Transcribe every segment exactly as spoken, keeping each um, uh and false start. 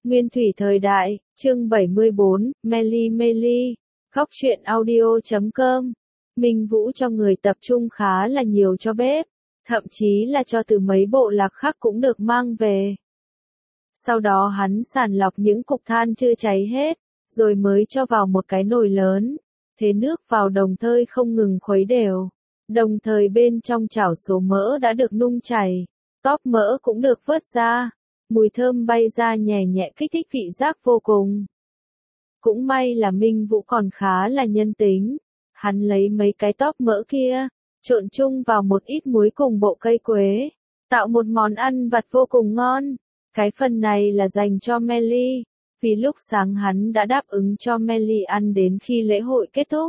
Nguyên thủy thời đại, chương bảy mươi bốn, Melly Melly, góc truyện audio chấm com. Minh Vũ cho người tập trung khá là nhiều cho bếp, thậm chí là cho từ mấy bộ lạc khác cũng được mang về. Sau đó hắn sàng lọc những cục than chưa cháy hết, rồi mới cho vào một cái nồi lớn, thế nước vào đồng thời không ngừng khuấy đều. Đồng thời bên trong chảo số mỡ đã được nung chảy, tóp mỡ cũng được vớt ra, mùi thơm bay ra nhẹ nhẹ kích thích vị giác vô cùng. Cũng may là Minh Vũ còn khá là nhân tính, hắn lấy mấy cái tóp mỡ kia, trộn chung vào một ít muối cùng bộ cây quế, tạo một món ăn vặt vô cùng ngon. Cái phần này là dành cho Melly, vì lúc sáng hắn đã đáp ứng cho Melly ăn đến khi lễ hội kết thúc.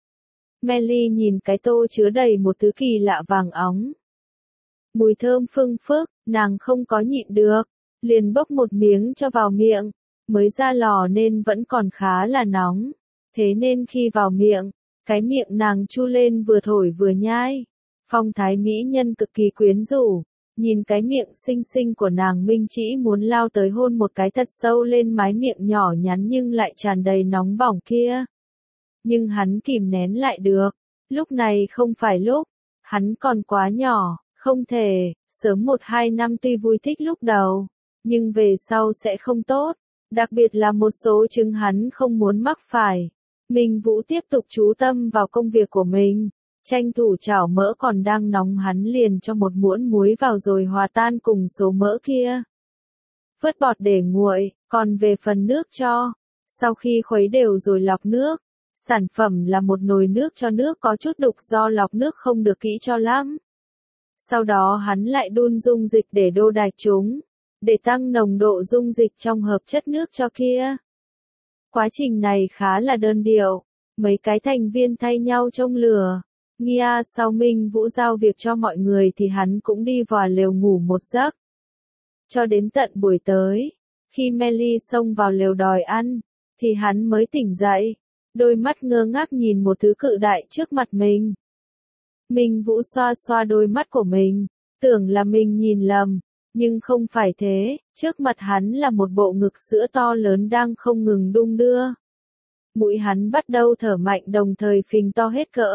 Melly nhìn cái tô chứa đầy một thứ kỳ lạ vàng óng. Mùi thơm phưng phức, nàng không có nhịn được, liền bốc một miếng cho vào miệng, mới ra lò nên vẫn còn khá là nóng, thế nên khi vào miệng, cái miệng nàng chu lên vừa thổi vừa nhai. Phong thái mỹ nhân cực kỳ quyến rũ, nhìn cái miệng xinh xinh của nàng Minh chỉ muốn lao tới hôn một cái thật sâu lên mái miệng nhỏ nhắn nhưng lại tràn đầy nóng bỏng kia. Nhưng hắn kìm nén lại được, lúc này không phải lúc, hắn còn quá nhỏ, không thể, sớm một hai năm tuy vui thích lúc đầu, nhưng về sau sẽ không tốt, đặc biệt là một số chứng hắn không muốn mắc phải. Minh Vũ tiếp tục chú tâm vào công việc của mình, tranh thủ chảo mỡ còn đang nóng hắn liền cho một muỗng muối vào rồi hòa tan cùng số mỡ kia. Vớt bọt để nguội, còn về phần nước cho, sau khi khuấy đều rồi lọc nước. Sản phẩm là một nồi nước cho nước có chút đục do lọc nước không được kỹ cho lắm. Sau đó hắn lại đun dung dịch để đô đạch chúng, để tăng nồng độ dung dịch trong hợp chất nước cho kia. Quá trình này khá là đơn điệu, mấy cái thành viên thay nhau trông lửa. Nghia sau Minh Vũ giao việc cho mọi người thì hắn cũng đi vào lều ngủ một giấc. Cho đến tận buổi tới, khi Melly xông vào lều đòi ăn, thì hắn mới tỉnh dậy. Đôi mắt ngơ ngác nhìn một thứ cự đại trước mặt mình. Minh Vũ xoa xoa đôi mắt của mình, tưởng là mình nhìn lầm, nhưng không phải thế, trước mặt hắn là một bộ ngực sữa to lớn đang không ngừng đung đưa. Mũi hắn bắt đầu thở mạnh đồng thời phình to hết cỡ.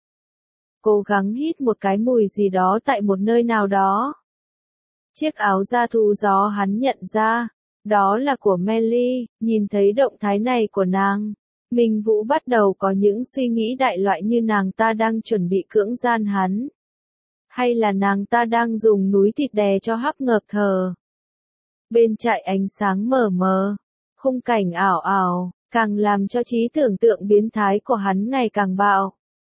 Cố gắng hít một cái mùi gì đó tại một nơi nào đó. Chiếc áo da thú gió hắn nhận ra, đó là của Melly, nhìn thấy động thái này của nàng. Minh Vũ bắt đầu có những suy nghĩ đại loại như nàng ta đang chuẩn bị cưỡng gian hắn. Hay là nàng ta đang dùng núi thịt đè cho hấp ngợp thở. Bên trại ánh sáng mờ mờ, khung cảnh ảo ảo, càng làm cho trí tưởng tượng biến thái của hắn ngày càng bạo.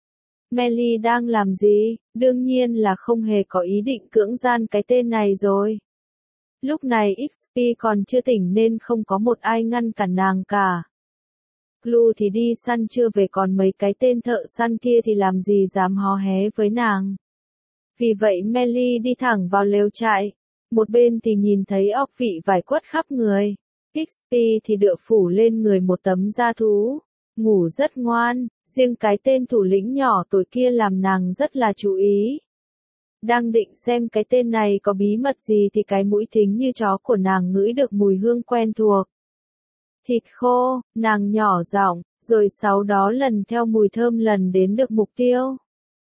Melly đang làm gì? Đương nhiên là không hề có ý định cưỡng gian cái tên này rồi. Lúc này ích pê còn chưa tỉnh nên không có một ai ngăn cản nàng cả. Blue thì đi săn chưa về còn mấy cái tên thợ săn kia thì làm gì dám hò hé với nàng. Vì vậy Melly đi thẳng vào lều trại, một bên thì nhìn thấy óc vị vải quất khắp người, ích pê thì đựa phủ lên người một tấm da thú, ngủ rất ngoan, riêng cái tên thủ lĩnh nhỏ tuổi kia làm nàng rất là chú ý. Đang định xem cái tên này có bí mật gì thì cái mũi thính như chó của nàng ngửi được mùi hương quen thuộc. Thịt khô, nàng nhỏ giọng, rồi sau đó lần theo mùi thơm lần đến được mục tiêu.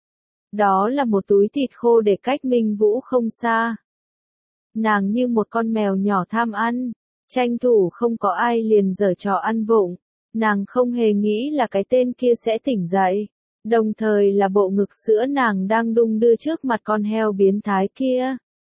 Đó là một túi thịt khô để cách Minh Vũ không xa. Nàng như một con mèo nhỏ tham ăn, tranh thủ không có ai liền giở trò ăn vụng. Nàng không hề nghĩ là cái tên kia sẽ tỉnh dậy, đồng thời là bộ ngực sữa nàng đang đung đưa trước mặt con heo biến thái kia.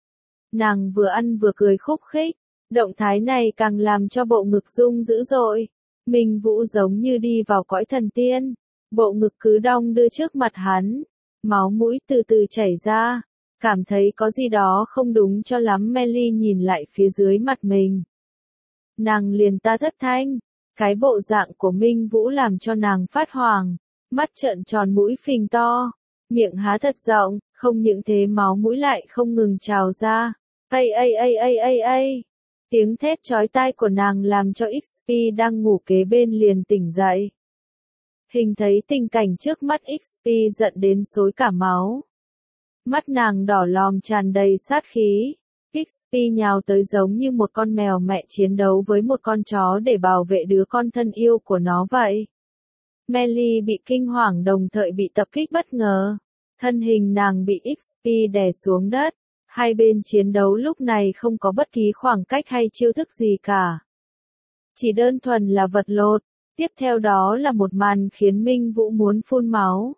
Nàng vừa ăn vừa cười khúc khích. Động thái này càng làm cho bộ ngực rung dữ dội. Minh Vũ giống như đi vào cõi thần tiên. Bộ ngực cứ đong đưa trước mặt hắn. Máu mũi từ từ chảy ra. Cảm thấy có gì đó không đúng cho lắm. Melly nhìn lại phía dưới mặt mình. Nàng liền ta thất thanh. Cái bộ dạng của Minh Vũ làm cho nàng phát hoảng. Mắt trợn tròn mũi phình to. Miệng há thật rộng. Không những thế máu mũi lại không ngừng trào ra. Ây ây ây ây ây ây. Tiếng thét chói tai của nàng làm cho ích pê đang ngủ kế bên liền tỉnh dậy. Hình thấy tình cảnh trước mắt ích pê giận đến xối cả máu. Mắt nàng đỏ lòm tràn đầy sát khí. ích pê nhào tới giống như một con mèo mẹ chiến đấu với một con chó để bảo vệ đứa con thân yêu của nó vậy. Melly bị kinh hoàng đồng thời bị tập kích bất ngờ. Thân hình nàng bị ích pê đè xuống đất. Hai bên chiến đấu lúc này không có bất kỳ khoảng cách hay chiêu thức gì cả. Chỉ đơn thuần là vật lộn. Tiếp theo đó là một màn khiến Minh Vũ muốn phun máu.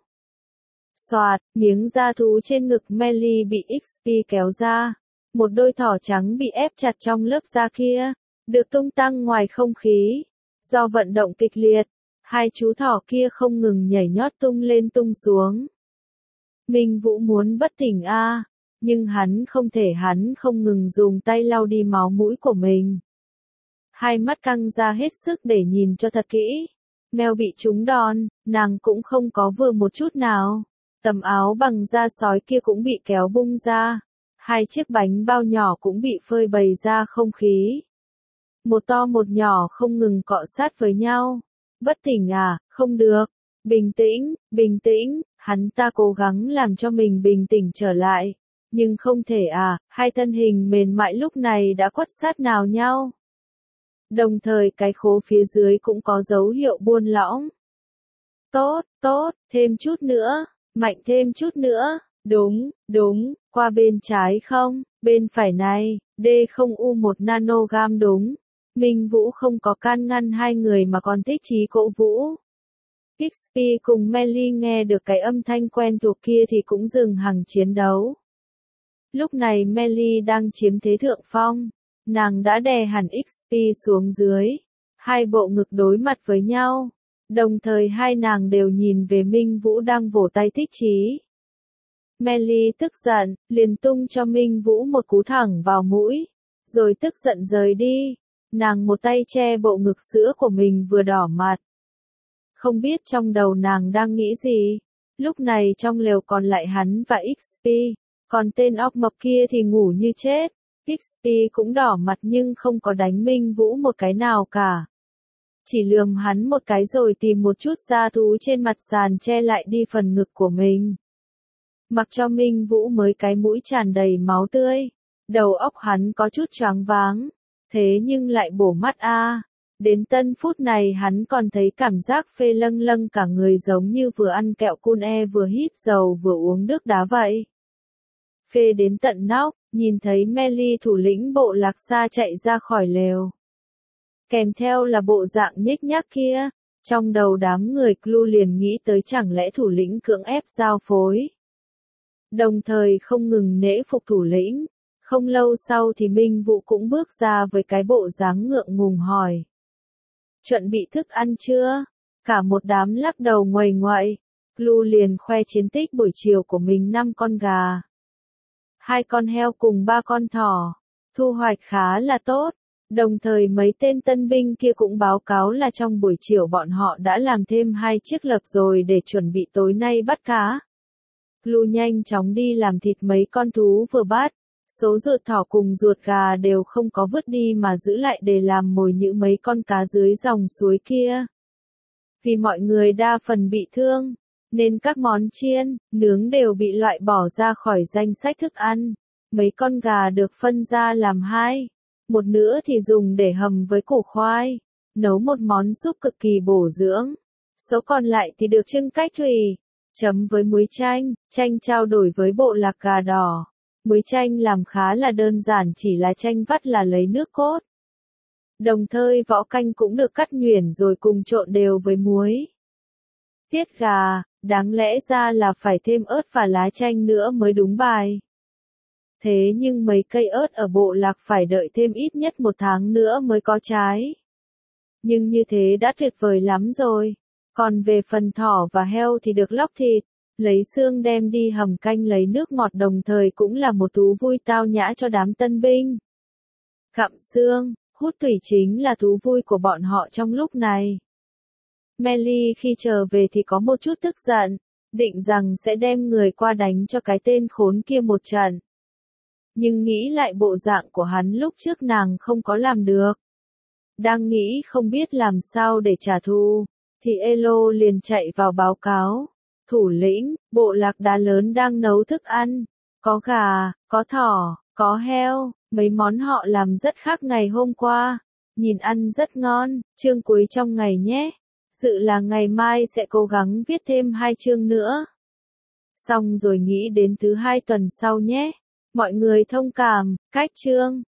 Xoạt, miếng da thú trên ngực Melly bị ích pê kéo ra. Một đôi thỏ trắng bị ép chặt trong lớp da kia, được tung tăng ngoài không khí. Do vận động kịch liệt, hai chú thỏ kia không ngừng nhảy nhót tung lên tung xuống. Minh Vũ muốn bất tỉnh a, à, nhưng hắn không thể, hắn không ngừng dùng tay lau đi máu mũi của mình. Hai mắt căng ra hết sức để nhìn cho thật kỹ. Mèo bị trúng đòn, nàng cũng không có vừa một chút nào. Tấm áo bằng da sói kia cũng bị kéo bung ra. Hai chiếc bánh bao nhỏ cũng bị phơi bày ra không khí. Một to một nhỏ không ngừng cọ sát với nhau. Bất tỉnh à, không được. Bình tĩnh, bình tĩnh, hắn ta cố gắng làm cho mình bình tĩnh trở lại. Nhưng không thể à, hai thân hình mềm mại lúc này đã quất sát nào nhau. Đồng thời cái khố phía dưới cũng có dấu hiệu buông lỏng. Tốt, tốt, thêm chút nữa, mạnh thêm chút nữa. Đúng, đúng, qua bên trái không, bên phải này, D không U một nanogam đúng. Minh Vũ không có can ngăn hai người mà còn thích chí cổ vũ. ích pê cùng Melly nghe được cái âm thanh quen thuộc kia thì cũng dừng hằng chiến đấu. Lúc này Melly đang chiếm thế thượng phong. Nàng đã đè hẳn ích pê xuống dưới. Hai bộ ngực đối mặt với nhau. Đồng thời hai nàng đều nhìn về Minh Vũ đang vỗ tay thích chí. Melly tức giận, liền tung cho Minh Vũ một cú thẳng vào mũi. Rồi tức giận rời đi. Nàng một tay che bộ ngực sữa của mình vừa đỏ mặt. Không biết trong đầu nàng đang nghĩ gì. Lúc này trong lều còn lại hắn và ích pê. Còn tên óc mập kia thì ngủ như chết. ích pê cũng đỏ mặt nhưng không có đánh Minh Vũ một cái nào cả. Chỉ lườm hắn một cái rồi tìm một chút da thú trên mặt sàn che lại đi phần ngực của mình. Mặc cho Minh Vũ mới cái mũi tràn đầy máu tươi. Đầu óc hắn có chút choáng váng. Thế nhưng lại bổ mắt a. À. Đến tân phút này hắn còn thấy cảm giác phê lâng lâng cả người giống như vừa ăn kẹo cun e vừa hít dầu vừa uống nước đá vậy. Phê đến tận nóc, nhìn thấy Melly thủ lĩnh bộ lạc xa chạy ra khỏi lều. Kèm theo là bộ dạng nhếch nhác kia. Trong đầu đám người Clue liền nghĩ tới chẳng lẽ thủ lĩnh cưỡng ép giao phối. Đồng thời không ngừng nể phục thủ lĩnh. Không lâu sau thì Minh Vũ cũng bước ra với cái bộ dáng ngượng ngùng hỏi. Chuẩn bị thức ăn chưa? Cả một đám lắc đầu nguầy nguậy. Clue liền khoe chiến tích buổi chiều của mình năm con gà. Hai con heo cùng ba con thỏ. Thu hoạch khá là tốt. Đồng thời mấy tên tân binh kia cũng báo cáo là trong buổi chiều bọn họ đã làm thêm hai chiếc lợp rồi để chuẩn bị tối nay bắt cá. Clue nhanh chóng đi làm thịt mấy con thú vừa bắt. Số ruột thỏ cùng ruột gà đều không có vứt đi mà giữ lại để làm mồi nhữ mấy con cá dưới dòng suối kia. Vì mọi người đa phần bị thương, nên các món chiên, nướng đều bị loại bỏ ra khỏi danh sách thức ăn. Mấy con gà được phân ra làm hai. Một nữa thì dùng để hầm với củ khoai. Nấu một món súp cực kỳ bổ dưỡng. Số còn lại thì được trưng cách thủy. Chấm với muối chanh, chanh trao đổi với bộ lạc gà đỏ. Muối chanh làm khá là đơn giản chỉ là chanh vắt là lấy nước cốt. Đồng thời vỏ canh cũng được cắt nhuyễn rồi cùng trộn đều với muối. Tiết gà, đáng lẽ ra là phải thêm ớt và lá chanh nữa mới đúng bài. Thế nhưng mấy cây ớt ở bộ lạc phải đợi thêm ít nhất một tháng nữa mới có trái. Nhưng như thế đã tuyệt vời lắm rồi. Còn về phần thỏ và heo thì được lóc thịt, lấy xương đem đi hầm canh lấy nước ngọt đồng thời cũng là một thú vui tao nhã cho đám tân binh. Gặm xương, hút tủy chính là thú vui của bọn họ trong lúc này. Melly khi trở về thì có một chút tức giận, định rằng sẽ đem người qua đánh cho cái tên khốn kia một trận. Nhưng nghĩ lại bộ dạng của hắn lúc trước nàng không có làm được. Đang nghĩ không biết làm sao để trả thù, thì Elo liền chạy vào báo cáo. Thủ lĩnh, bộ lạc đá lớn đang nấu thức ăn. Có gà, có thỏ, có heo, Mấy món họ làm rất khác ngày hôm qua. Nhìn ăn rất ngon, chương cuối trong ngày nhé. Dự là ngày mai sẽ cố gắng viết thêm hai chương nữa. Xong rồi nghĩ đến thứ hai tuần sau nhé. Mọi người thông cảm, cách chương.